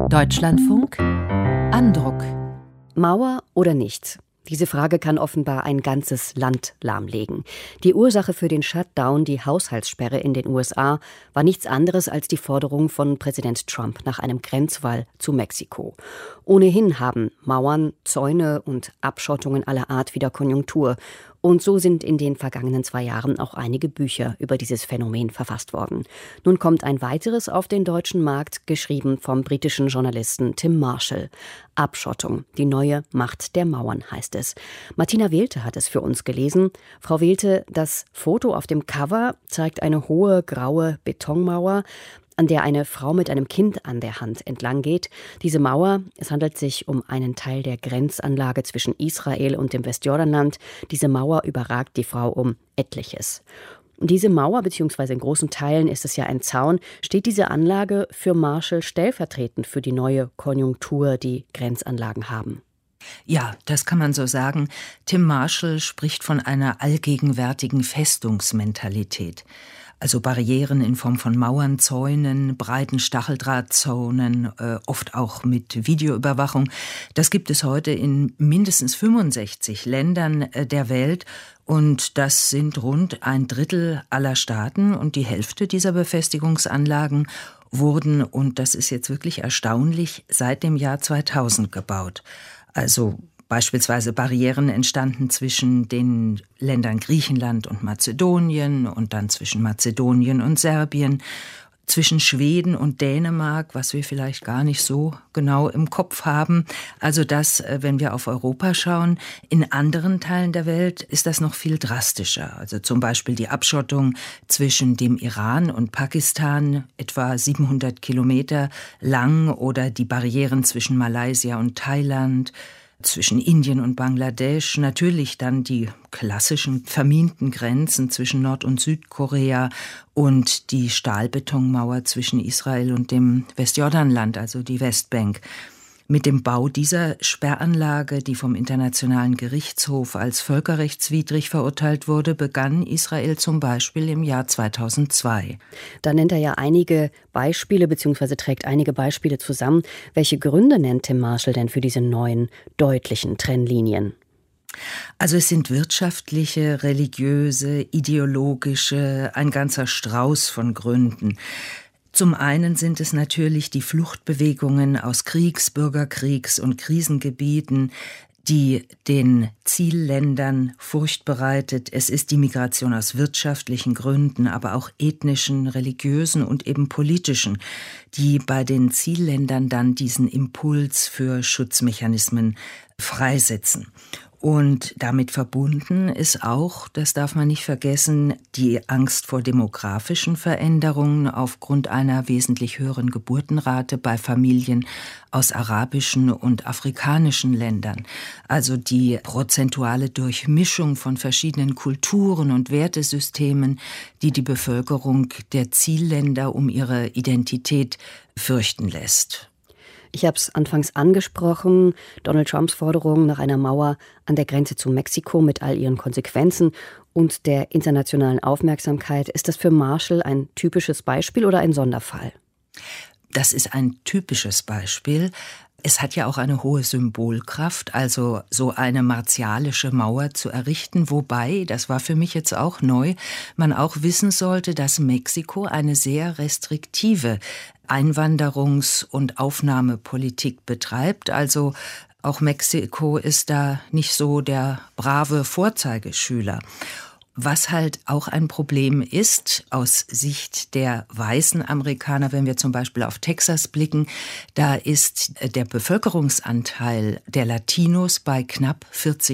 Deutschlandfunk Andruck. Mauer oder nicht? Diese Frage kann offenbar ein ganzes Land lahmlegen. Die Ursache für den Shutdown, die Haushaltssperre in den USA, war nichts anderes als die Forderung von Präsident Trump nach einem Grenzwall zu Mexiko. Ohnehin haben Mauern, Zäune und Abschottungen aller Art wieder Konjunktur. Und so sind in den vergangenen 2 Jahren auch einige Bücher über dieses Phänomen verfasst worden. Nun kommt ein weiteres auf den deutschen Markt, geschrieben vom britischen Journalisten Tim Marshall. Abschottung, die neue Macht der Mauern, heißt es. Martina Wehlte hat es für uns gelesen. Frau Wehlte, das Foto auf dem Cover zeigt eine hohe, graue Betonmauer, an der eine Frau mit einem Kind an der Hand entlang geht. Diese Mauer, es handelt sich um einen Teil der Grenzanlage zwischen Israel und dem Westjordanland. Diese Mauer überragt die Frau um etliches. Und diese Mauer, beziehungsweise in großen Teilen ist es ja ein Zaun, steht diese Anlage für Marshall stellvertretend für die neue Konjunktur, die Grenzanlagen haben. Ja, das kann man so sagen. Tim Marshall spricht von einer allgegenwärtigen Festungsmentalität. Also Barrieren in Form von Mauern, Zäunen, breiten Stacheldrahtzonen, oft auch mit Videoüberwachung. Das gibt es heute in mindestens 65 Ländern der Welt. Und das sind rund 1/3 aller Staaten. Und die Hälfte dieser Befestigungsanlagen wurden, und das ist jetzt wirklich erstaunlich, seit dem Jahr 2000 gebaut. Also beispielsweise Barrieren entstanden zwischen den Ländern Griechenland und Mazedonien und dann zwischen Mazedonien und Serbien, zwischen Schweden und Dänemark, was wir vielleicht gar nicht so genau im Kopf haben. Also das, wenn wir auf Europa schauen, in anderen Teilen der Welt ist das noch viel drastischer. Also zum Beispiel die Abschottung zwischen dem Iran und Pakistan, etwa 700 Kilometer lang, oder die Barrieren zwischen Malaysia und Thailand, zwischen Indien und Bangladesch, natürlich dann die klassischen verminten Grenzen zwischen Nord- und Südkorea und die Stahlbetonmauer zwischen Israel und dem Westjordanland, also die Westbank. Mit dem Bau dieser Sperranlage, die vom Internationalen Gerichtshof als völkerrechtswidrig verurteilt wurde, begann Israel zum Beispiel im Jahr 2002. Da nennt er ja einige Beispiele, beziehungsweise trägt einige Beispiele zusammen. Welche Gründe nennt Tim Marshall denn für diese neuen, deutlichen Trennlinien? Also es sind wirtschaftliche, religiöse, ideologische, ein ganzer Strauß von Gründen. Zum einen sind es natürlich die Fluchtbewegungen aus Bürgerkriegs- und Krisengebieten, die den Zielländern Furcht bereitet. Es ist die Migration aus wirtschaftlichen Gründen, aber auch ethnischen, religiösen und eben politischen, die bei den Zielländern dann diesen Impuls für Schutzmechanismen freisetzen. Und damit verbunden ist auch, das darf man nicht vergessen, die Angst vor demografischen Veränderungen aufgrund einer wesentlich höheren Geburtenrate bei Familien aus arabischen und afrikanischen Ländern. Also die prozentuale Durchmischung von verschiedenen Kulturen und Wertesystemen, die die Bevölkerung der Zielländer um ihre Identität fürchten lässt. Ich habe es anfangs angesprochen, Donald Trumps Forderung nach einer Mauer an der Grenze zu Mexiko mit all ihren Konsequenzen und der internationalen Aufmerksamkeit. Ist das für Marshall ein typisches Beispiel oder ein Sonderfall? Das ist ein typisches Beispiel. Es hat ja auch eine hohe Symbolkraft, also so eine martialische Mauer zu errichten, wobei, das war für mich jetzt auch neu, man auch wissen sollte, dass Mexiko eine sehr restriktive Einwanderungs- und Aufnahmepolitik betreibt. Also auch Mexiko ist da nicht so der brave Vorzeigeschüler. Was halt auch ein Problem ist, aus Sicht der weißen Amerikaner, wenn wir zum Beispiel auf Texas blicken, da ist der Bevölkerungsanteil der Latinos bei knapp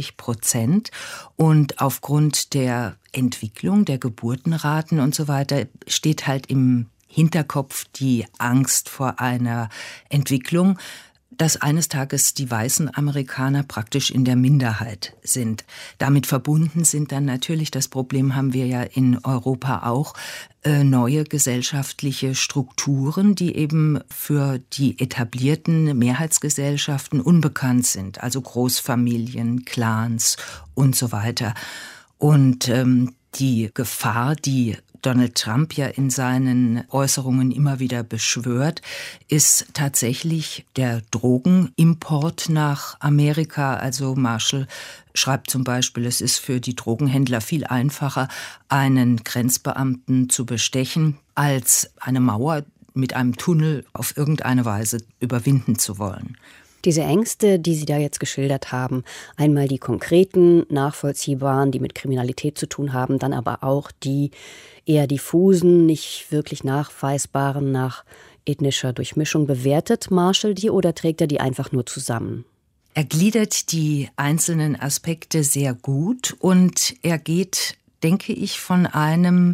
40%. Und aufgrund der Entwicklung, der Geburtenraten und so weiter, steht halt im Hinterkopf die Angst vor einer Entwicklung, dass eines Tages die weißen Amerikaner praktisch in der Minderheit sind. Damit verbunden sind dann natürlich, das Problem haben wir ja in Europa auch, neue gesellschaftliche Strukturen, die eben für die etablierten Mehrheitsgesellschaften unbekannt sind. Also Großfamilien, Clans und so weiter. Und die Gefahr, die Donald Trump ja in seinen Äußerungen immer wieder beschwört, ist tatsächlich der Drogenimport nach Amerika. Also Marshall schreibt zum Beispiel, es ist für die Drogenhändler viel einfacher, einen Grenzbeamten zu bestechen, als eine Mauer mit einem Tunnel auf irgendeine Weise überwinden zu wollen. Diese Ängste, die Sie da jetzt geschildert haben, einmal die konkreten, nachvollziehbaren, die mit Kriminalität zu tun haben, dann aber auch die eher diffusen, nicht wirklich nachweisbaren, nach ethnischer Durchmischung. Bewertet Marshall die oder trägt er die einfach nur zusammen? Er gliedert die einzelnen Aspekte sehr gut und er geht, denke ich, von einem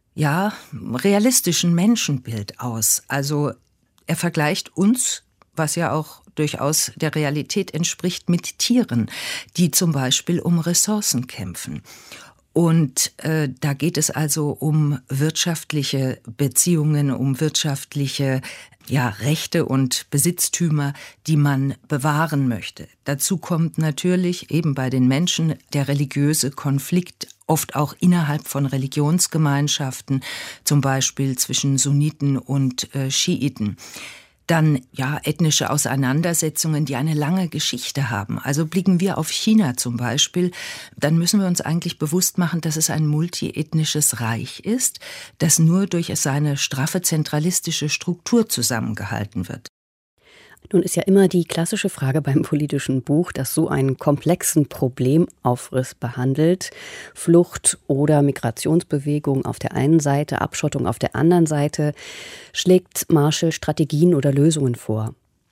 realistischen Menschenbild aus. Also er vergleicht uns, was ja auch durchaus der Realität entspricht, mit Tieren, die zum Beispiel um Ressourcen kämpfen. Und da geht es also um wirtschaftliche Beziehungen, um wirtschaftliche Rechte und Besitztümer, die man bewahren möchte. Dazu kommt natürlich eben bei den Menschen der religiöse Konflikt, oft auch innerhalb von Religionsgemeinschaften, zum Beispiel zwischen Sunniten und Schiiten. Dann ethnische Auseinandersetzungen, die eine lange Geschichte haben. Also blicken wir auf China zum Beispiel, dann müssen wir uns eigentlich bewusst machen, dass es ein multiethnisches Reich ist, das nur durch seine straffe zentralistische Struktur zusammengehalten wird. Nun ist ja immer die klassische Frage beim politischen Buch, das so einen komplexen Problemaufriss behandelt. Flucht oder Migrationsbewegung auf der einen Seite, Abschottung auf der anderen Seite. Schlägt Marshall Strategien oder Lösungen vor?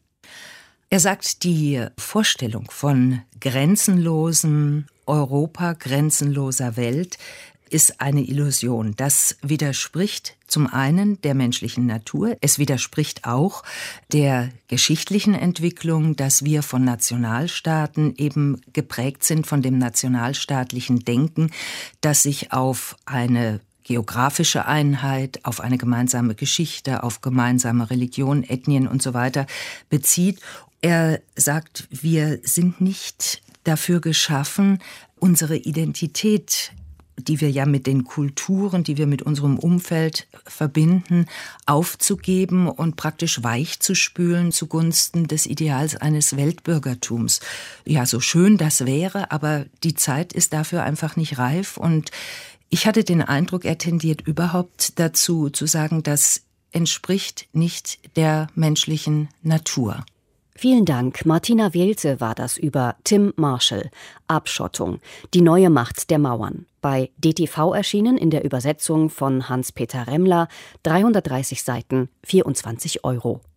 Er sagt, die Vorstellung von grenzenlosem Europa, grenzenloser Welt ist eine Illusion. Das widerspricht zum einen der menschlichen Natur. Es widerspricht auch der geschichtlichen Entwicklung, dass wir von Nationalstaaten eben geprägt sind, von dem nationalstaatlichen Denken, das sich auf eine geografische Einheit, auf eine gemeinsame Geschichte, auf gemeinsame Religion, Ethnien und so weiter bezieht. Er sagt, wir sind nicht dafür geschaffen, unsere Identität, die wir ja mit den Kulturen, die wir mit unserem Umfeld verbinden, aufzugeben und praktisch weichzuspülen zugunsten des Ideals eines Weltbürgertums. Ja, so schön das wäre, aber die Zeit ist dafür einfach nicht reif. Und ich hatte den Eindruck, er tendiert überhaupt dazu, zu sagen, das entspricht nicht der menschlichen Natur. Vielen Dank. Martina Welte war das über Tim Marshall. Abschottung. Die neue Macht der Mauern. Bei DTV erschienen in der Übersetzung von Hans-Peter Remmler. 330 Seiten, 24 €.